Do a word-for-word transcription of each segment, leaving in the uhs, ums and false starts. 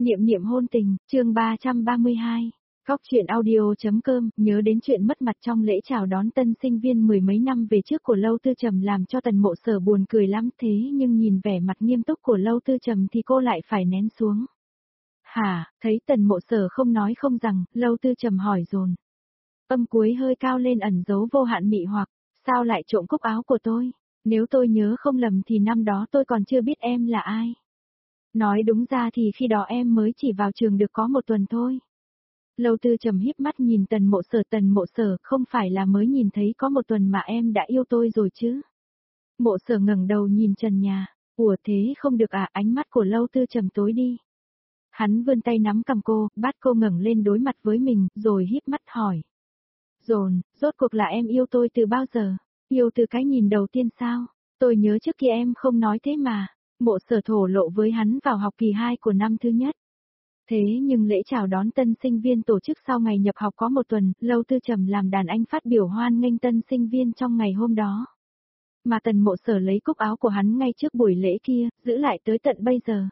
Niệm niệm hôn tình, chương ba trăm ba mươi hai. Góc truyện audio.com, nhớ đến chuyện mất mặt trong lễ chào đón tân sinh viên mười mấy năm về trước của Lâu Tư Trầm làm cho Tần Mộ Sở buồn cười lắm, thế nhưng nhìn vẻ mặt nghiêm túc của Lâu Tư Trầm thì cô lại phải nén xuống. Hả, thấy Tần Mộ Sở không nói không rằng, Lâu Tư Trầm hỏi dồn. Âm cuối hơi cao lên ẩn dấu vô hạn mị hoặc, sao lại trộm cúc áo của tôi? Nếu tôi nhớ không lầm thì năm đó tôi còn chưa biết em là ai. Nói đúng ra thì khi đó em mới chỉ vào trường được có một tuần thôi. Lâu Tư Trầm híp mắt nhìn Tần Mộ Sở. Tần Mộ Sở, không phải là mới nhìn thấy có một tuần mà em đã yêu tôi rồi chứ? Mộ Sở ngẩng đầu nhìn trần nhà. Ủa thế không được à? Ánh mắt của Lâu Tư Trầm tối đi. Hắn vươn tay nắm cầm cô, bắt cô ngẩng lên đối mặt với mình, rồi híp mắt hỏi. Dồn, rốt cuộc là em yêu tôi từ bao giờ? Yêu từ cái nhìn đầu tiên sao? Tôi nhớ trước kia em không nói thế mà. Mộ Sở thổ lộ với hắn vào học kỳ hai của năm thứ nhất. Thế nhưng lễ chào đón tân sinh viên tổ chức sau ngày nhập học có một tuần, Lâu Tư Trầm làm đàn anh phát biểu hoan nghênh tân sinh viên trong ngày hôm đó. Mà Tần Mộ Sở lấy cúc áo của hắn ngay trước buổi lễ kia, giữ lại tới tận bây giờ.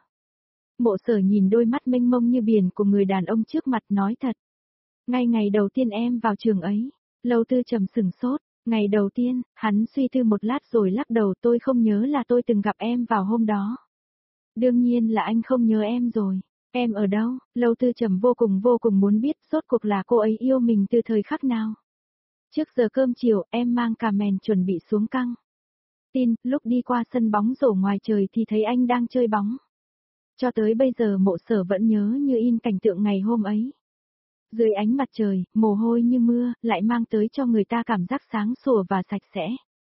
Mộ Sở nhìn đôi mắt mênh mông như biển của người đàn ông trước mặt nói thật. Ngay ngày đầu tiên em vào trường ấy, Lâu Tư Trầm sửng sốt. Ngày đầu tiên, hắn suy tư một lát rồi lắc đầu. Tôi không nhớ là tôi từng gặp em vào hôm đó. Đương nhiên là anh không nhớ em rồi. Em ở đâu? Lâu Tư Trầm vô cùng vô cùng muốn biết rốt cuộc là cô ấy yêu mình từ thời khắc nào. Trước giờ cơm chiều, em mang cà mèn chuẩn bị xuống căng tin, lúc đi qua sân bóng rổ ngoài trời thì thấy anh đang chơi bóng. Cho tới bây giờ Mộ Sở vẫn nhớ như in cảnh tượng ngày hôm ấy. Dưới ánh mặt trời, mồ hôi như mưa, lại mang tới cho người ta cảm giác sáng sủa và sạch sẽ.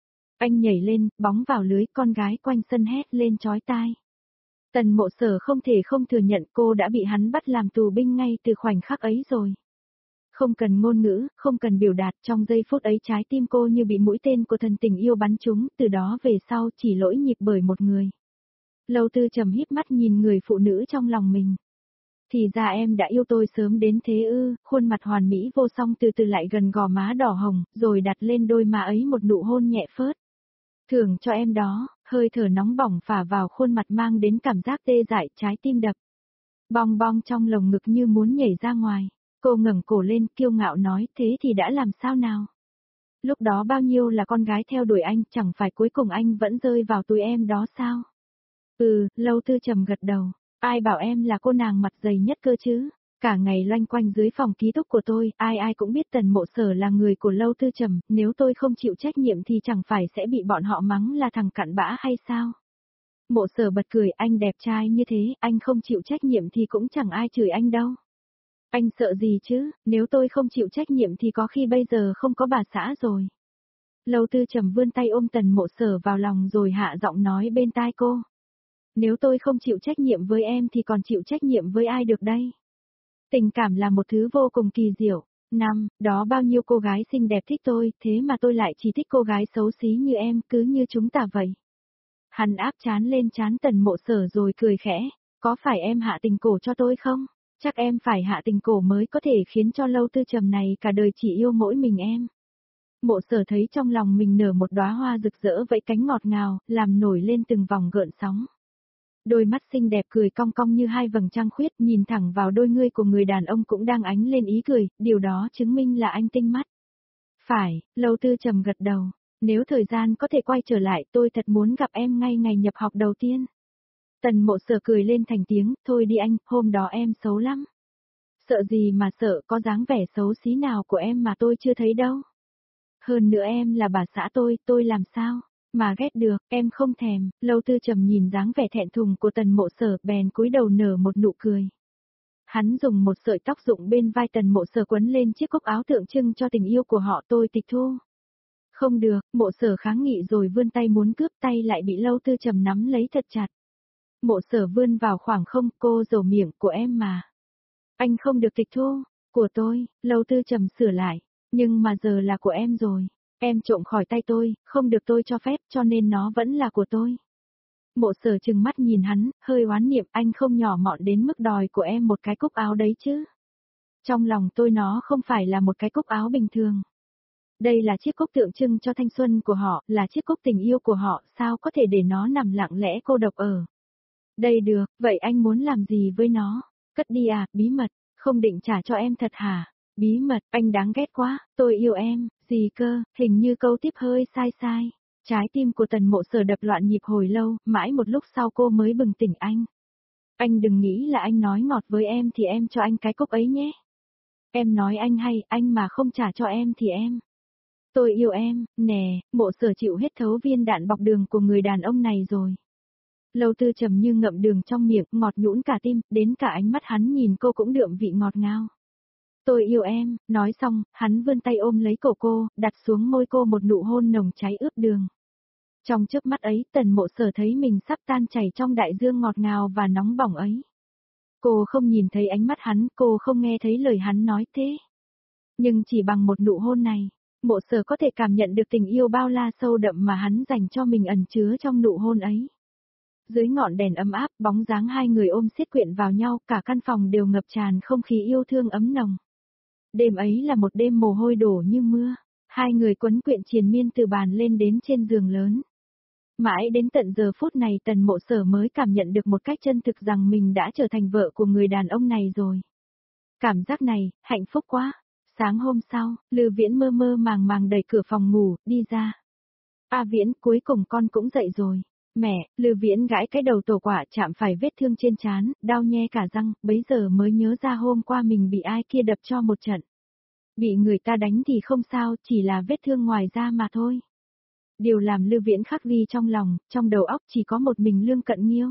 Anh nhảy lên, bóng vào lưới, con gái quanh sân hét lên chói tai. Tần Mộ Sở không thể không thừa nhận cô đã bị hắn bắt làm tù binh ngay từ khoảnh khắc ấy rồi. Không cần ngôn ngữ, không cần biểu đạt, trong giây phút ấy trái tim cô như bị mũi tên của thần tình yêu bắn trúng, từ đó về sau chỉ lỗi nhịp bởi một người. Lâu Tư Trầm híp mắt nhìn người phụ nữ trong lòng mình. Thì ra em đã yêu tôi sớm đến thế ư? Khuôn mặt hoàn mỹ vô song từ từ lại gần gò má đỏ hồng, rồi đặt lên đôi má ấy một nụ hôn nhẹ phớt. Thưởng cho em đó, hơi thở nóng bỏng phả vào khuôn mặt mang đến cảm giác tê dại, trái tim đập. Bong bong trong lồng ngực như muốn nhảy ra ngoài. Cô ngẩng cổ lên kiêu ngạo nói, thế thì đã làm sao nào? Lúc đó bao nhiêu là con gái theo đuổi anh, chẳng phải cuối cùng anh vẫn rơi vào túi em đó sao? Ừ, Lâu Tư Trầm gật đầu. Ai bảo em là cô nàng mặt dày nhất cơ chứ? Cả ngày loanh quanh dưới phòng ký túc của tôi, ai ai cũng biết Tần Mộ Sở là người của Lâu Tư Trầm, nếu tôi không chịu trách nhiệm thì chẳng phải sẽ bị bọn họ mắng là thằng cặn bã hay sao? Mộ Sở bật cười, anh đẹp trai như thế, anh không chịu trách nhiệm thì cũng chẳng ai chửi anh đâu. Anh sợ gì chứ, nếu tôi không chịu trách nhiệm thì có khi bây giờ không có bà xã rồi. Lâu Tư Trầm vươn tay ôm Tần Mộ Sở vào lòng rồi hạ giọng nói bên tai cô. Nếu tôi không chịu trách nhiệm với em thì còn chịu trách nhiệm với ai được đây? Tình cảm là một thứ vô cùng kỳ diệu. Năm, đó bao nhiêu cô gái xinh đẹp thích tôi, thế mà tôi lại chỉ thích cô gái xấu xí như em, cứ như chúng ta vậy. Hắn áp trán lên trán Tần Mộ Sở rồi cười khẽ. Có phải em hạ tình cổ cho tôi không? Chắc em phải hạ tình cổ mới có thể khiến cho Lâu Tư Trầm này cả đời chỉ yêu mỗi mình em. Mộ Sở thấy trong lòng mình nở một đóa hoa rực rỡ vẫy cánh ngọt ngào, làm nổi lên từng vòng gợn sóng. Đôi mắt xinh đẹp cười cong cong như hai vầng trăng khuyết, nhìn thẳng vào đôi ngươi của người đàn ông cũng đang ánh lên ý cười, điều đó chứng minh là anh tinh mắt. Phải, Lâu Tư Trầm gật đầu. Nếu thời gian có thể quay trở lại tôi thật muốn gặp em ngay ngày nhập học đầu tiên. Tần Mộ Sở cười lên thành tiếng, thôi đi anh, hôm đó em xấu lắm. Sợ gì mà sợ, có dáng vẻ xấu xí nào của em mà tôi chưa thấy đâu. Hơn nữa em là bà xã tôi, tôi làm sao mà ghét được, em không thèm. Lâu Tư Trầm nhìn dáng vẻ thẹn thùng của Tần Mộ Sở, bèn cúi đầu nở một nụ cười. Hắn dùng một sợi tóc rụng bên vai Tần Mộ Sở quấn lên chiếc cúc áo tượng trưng cho tình yêu của họ. Tôi tịch thu. Không được, Mộ Sở kháng nghị rồi vươn tay muốn cướp, tay lại bị Lâu Tư Trầm nắm lấy thật chặt. Mộ Sở vươn vào khoảng không, cô dầu miệng, của em mà. Anh không được tịch thu, của tôi. Lâu Tư Trầm sửa lại, nhưng mà giờ là của em rồi. Em trộm khỏi tay tôi, không được tôi cho phép, cho nên nó vẫn là của tôi. Mộ Sở trừng mắt nhìn hắn, hơi oán niệm, anh không nhỏ mọn đến mức đòi của em một cái cúc áo đấy chứ. Trong lòng tôi nó không phải là một cái cúc áo bình thường. Đây là chiếc cúc tượng trưng cho thanh xuân của họ, là chiếc cúc tình yêu của họ, sao có thể để nó nằm lặng lẽ cô độc ở đây được, vậy anh muốn làm gì với nó? Cất đi à, bí mật, không định trả cho em thật hả? Bí mật, anh đáng ghét quá, tôi yêu em, gì cơ, hình như câu tiếp hơi sai sai. Trái tim của Tần Mộ Sở đập loạn nhịp hồi lâu, mãi một lúc sau cô mới bừng tỉnh anh. Anh đừng nghĩ là anh nói ngọt với em thì em cho anh cái cốc ấy nhé. Em nói anh hay, anh mà không trả cho em thì em. Tôi yêu em, nè, Mộ Sở chịu hết thấu viên đạn bọc đường của người đàn ông này rồi. Lâu Tư Trầm như ngậm đường trong miệng, ngọt nhũn cả tim, đến cả ánh mắt hắn nhìn cô cũng đượm vị ngọt ngào. Tôi yêu em, nói xong, hắn vươn tay ôm lấy cổ cô, đặt xuống môi cô một nụ hôn nồng cháy ướp đường. Trong chớp mắt ấy, Tần Mộ Sở thấy mình sắp tan chảy trong đại dương ngọt ngào và nóng bỏng ấy. Cô không nhìn thấy ánh mắt hắn, cô không nghe thấy lời hắn nói thế. Nhưng chỉ bằng một nụ hôn này, Mộ Sở có thể cảm nhận được tình yêu bao la sâu đậm mà hắn dành cho mình ẩn chứa trong nụ hôn ấy. Dưới ngọn đèn ấm áp, bóng dáng hai người ôm siết quyện vào nhau, cả căn phòng đều ngập tràn không khí yêu thương ấm nồng. Đêm ấy là một đêm mồ hôi đổ như mưa, hai người quấn quyện triền miên từ bàn lên đến trên giường lớn. Mãi đến tận giờ phút này Tần Mộ Sở mới cảm nhận được một cách chân thực rằng mình đã trở thành vợ của người đàn ông này rồi. Cảm giác này, hạnh phúc quá. Sáng hôm sau, Lư Viễn mơ mơ màng màng đẩy cửa phòng ngủ, đi ra. A Viễn, cuối cùng con cũng dậy rồi. Mẹ, Lư Viễn gãi cái đầu tổ quả chạm phải vết thương trên trán, đau nhe cả răng, bấy giờ mới nhớ ra hôm qua mình bị ai kia đập cho một trận. Bị người ta đánh thì không sao, chỉ là vết thương ngoài da mà thôi. Điều làm Lư Viễn khắc ghi trong lòng, trong đầu óc chỉ có một mình Lương Cận Nghiêu.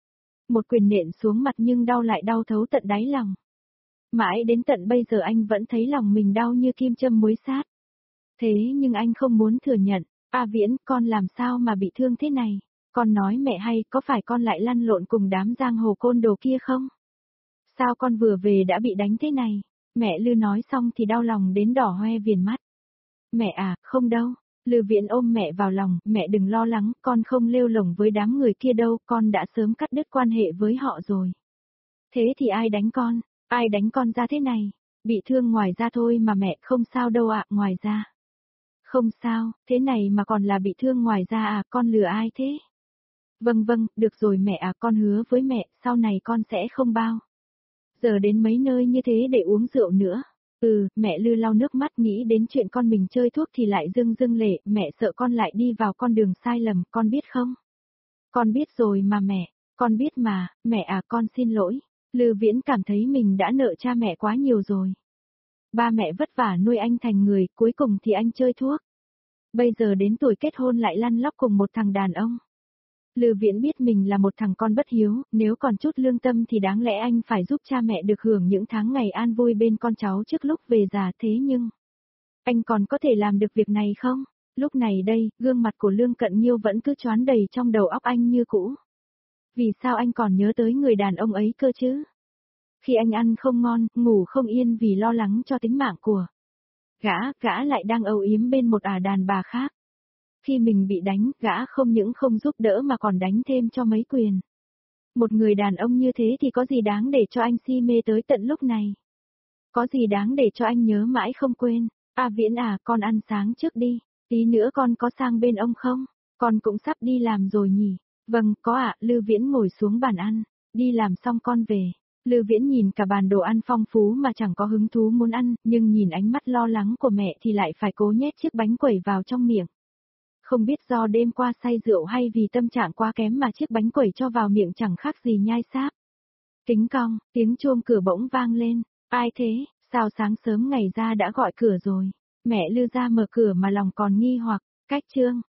Một quyền nện xuống mặt nhưng đau lại đau thấu tận đáy lòng. Mãi đến tận bây giờ anh vẫn thấy lòng mình đau như kim châm muối sát. Thế nhưng anh không muốn thừa nhận. A Viễn, con làm sao mà bị thương thế này? Con nói mẹ hay, có phải con lại lăn lộn cùng đám giang hồ côn đồ kia không? Sao con vừa về đã bị đánh thế này? Mẹ Lư nói xong thì đau lòng đến đỏ hoe viền mắt. Mẹ à, không đâu. Lư Viễn ôm mẹ vào lòng, mẹ đừng lo lắng, con không lêu lổng với đám người kia đâu, con đã sớm cắt đứt quan hệ với họ rồi. Thế thì ai đánh con? Ai đánh con ra thế này? Bị thương ngoài da thôi mà mẹ, không sao đâu ạ, ngoài da. Không sao, thế này mà còn là bị thương ngoài da à, con lừa ai thế? Vâng vâng, được rồi mẹ à, con hứa với mẹ, sau này con sẽ không bao giờ đến mấy nơi như thế để uống rượu nữa. Ừ, mẹ Lư lau nước mắt nghĩ đến chuyện con mình chơi thuốc thì lại rưng rưng lệ, mẹ sợ con lại đi vào con đường sai lầm, con biết không? Con biết rồi mà mẹ, con biết mà, mẹ à con xin lỗi. Lư Viễn cảm thấy mình đã nợ cha mẹ quá nhiều rồi. Ba mẹ vất vả nuôi anh thành người, cuối cùng thì anh chơi thuốc. Bây giờ đến tuổi kết hôn lại lăn lóc cùng một thằng đàn ông. Lư Viễn biết mình là một thằng con bất hiếu, nếu còn chút lương tâm thì đáng lẽ anh phải giúp cha mẹ được hưởng những tháng ngày an vui bên con cháu trước lúc về già, thế nhưng anh còn có thể làm được việc này không? Lúc này đây, gương mặt của Lương Cận Nghiêu vẫn cứ choán đầy trong đầu óc anh như cũ. Vì sao anh còn nhớ tới người đàn ông ấy cơ chứ? Khi anh ăn không ngon, ngủ không yên vì lo lắng cho tính mạng của gã, gã lại đang âu yếm bên một ả đàn bà khác. Khi mình bị đánh, gã không những không giúp đỡ mà còn đánh thêm cho mấy quyền. Một người đàn ông như thế thì có gì đáng để cho anh si mê tới tận lúc này? Có gì đáng để cho anh nhớ mãi không quên? A Viễn à, con ăn sáng trước đi, tí nữa con có sang bên ông không? Con cũng sắp đi làm rồi nhỉ? Vâng, có ạ, Lư Viễn ngồi xuống bàn ăn, đi làm xong con về. Lư Viễn nhìn cả bàn đồ ăn phong phú mà chẳng có hứng thú muốn ăn, nhưng nhìn ánh mắt lo lắng của mẹ thì lại phải cố nhét chiếc bánh quẩy vào trong miệng. Không biết do đêm qua say rượu hay vì tâm trạng quá kém mà chiếc bánh quẩy cho vào miệng chẳng khác gì nhai sáp. Kính cong, tiếng chuông cửa bỗng vang lên. Ai thế, sao sáng sớm ngày ra đã gọi cửa rồi? Mẹ Lư ra mở cửa mà lòng còn nghi hoặc, cách chương.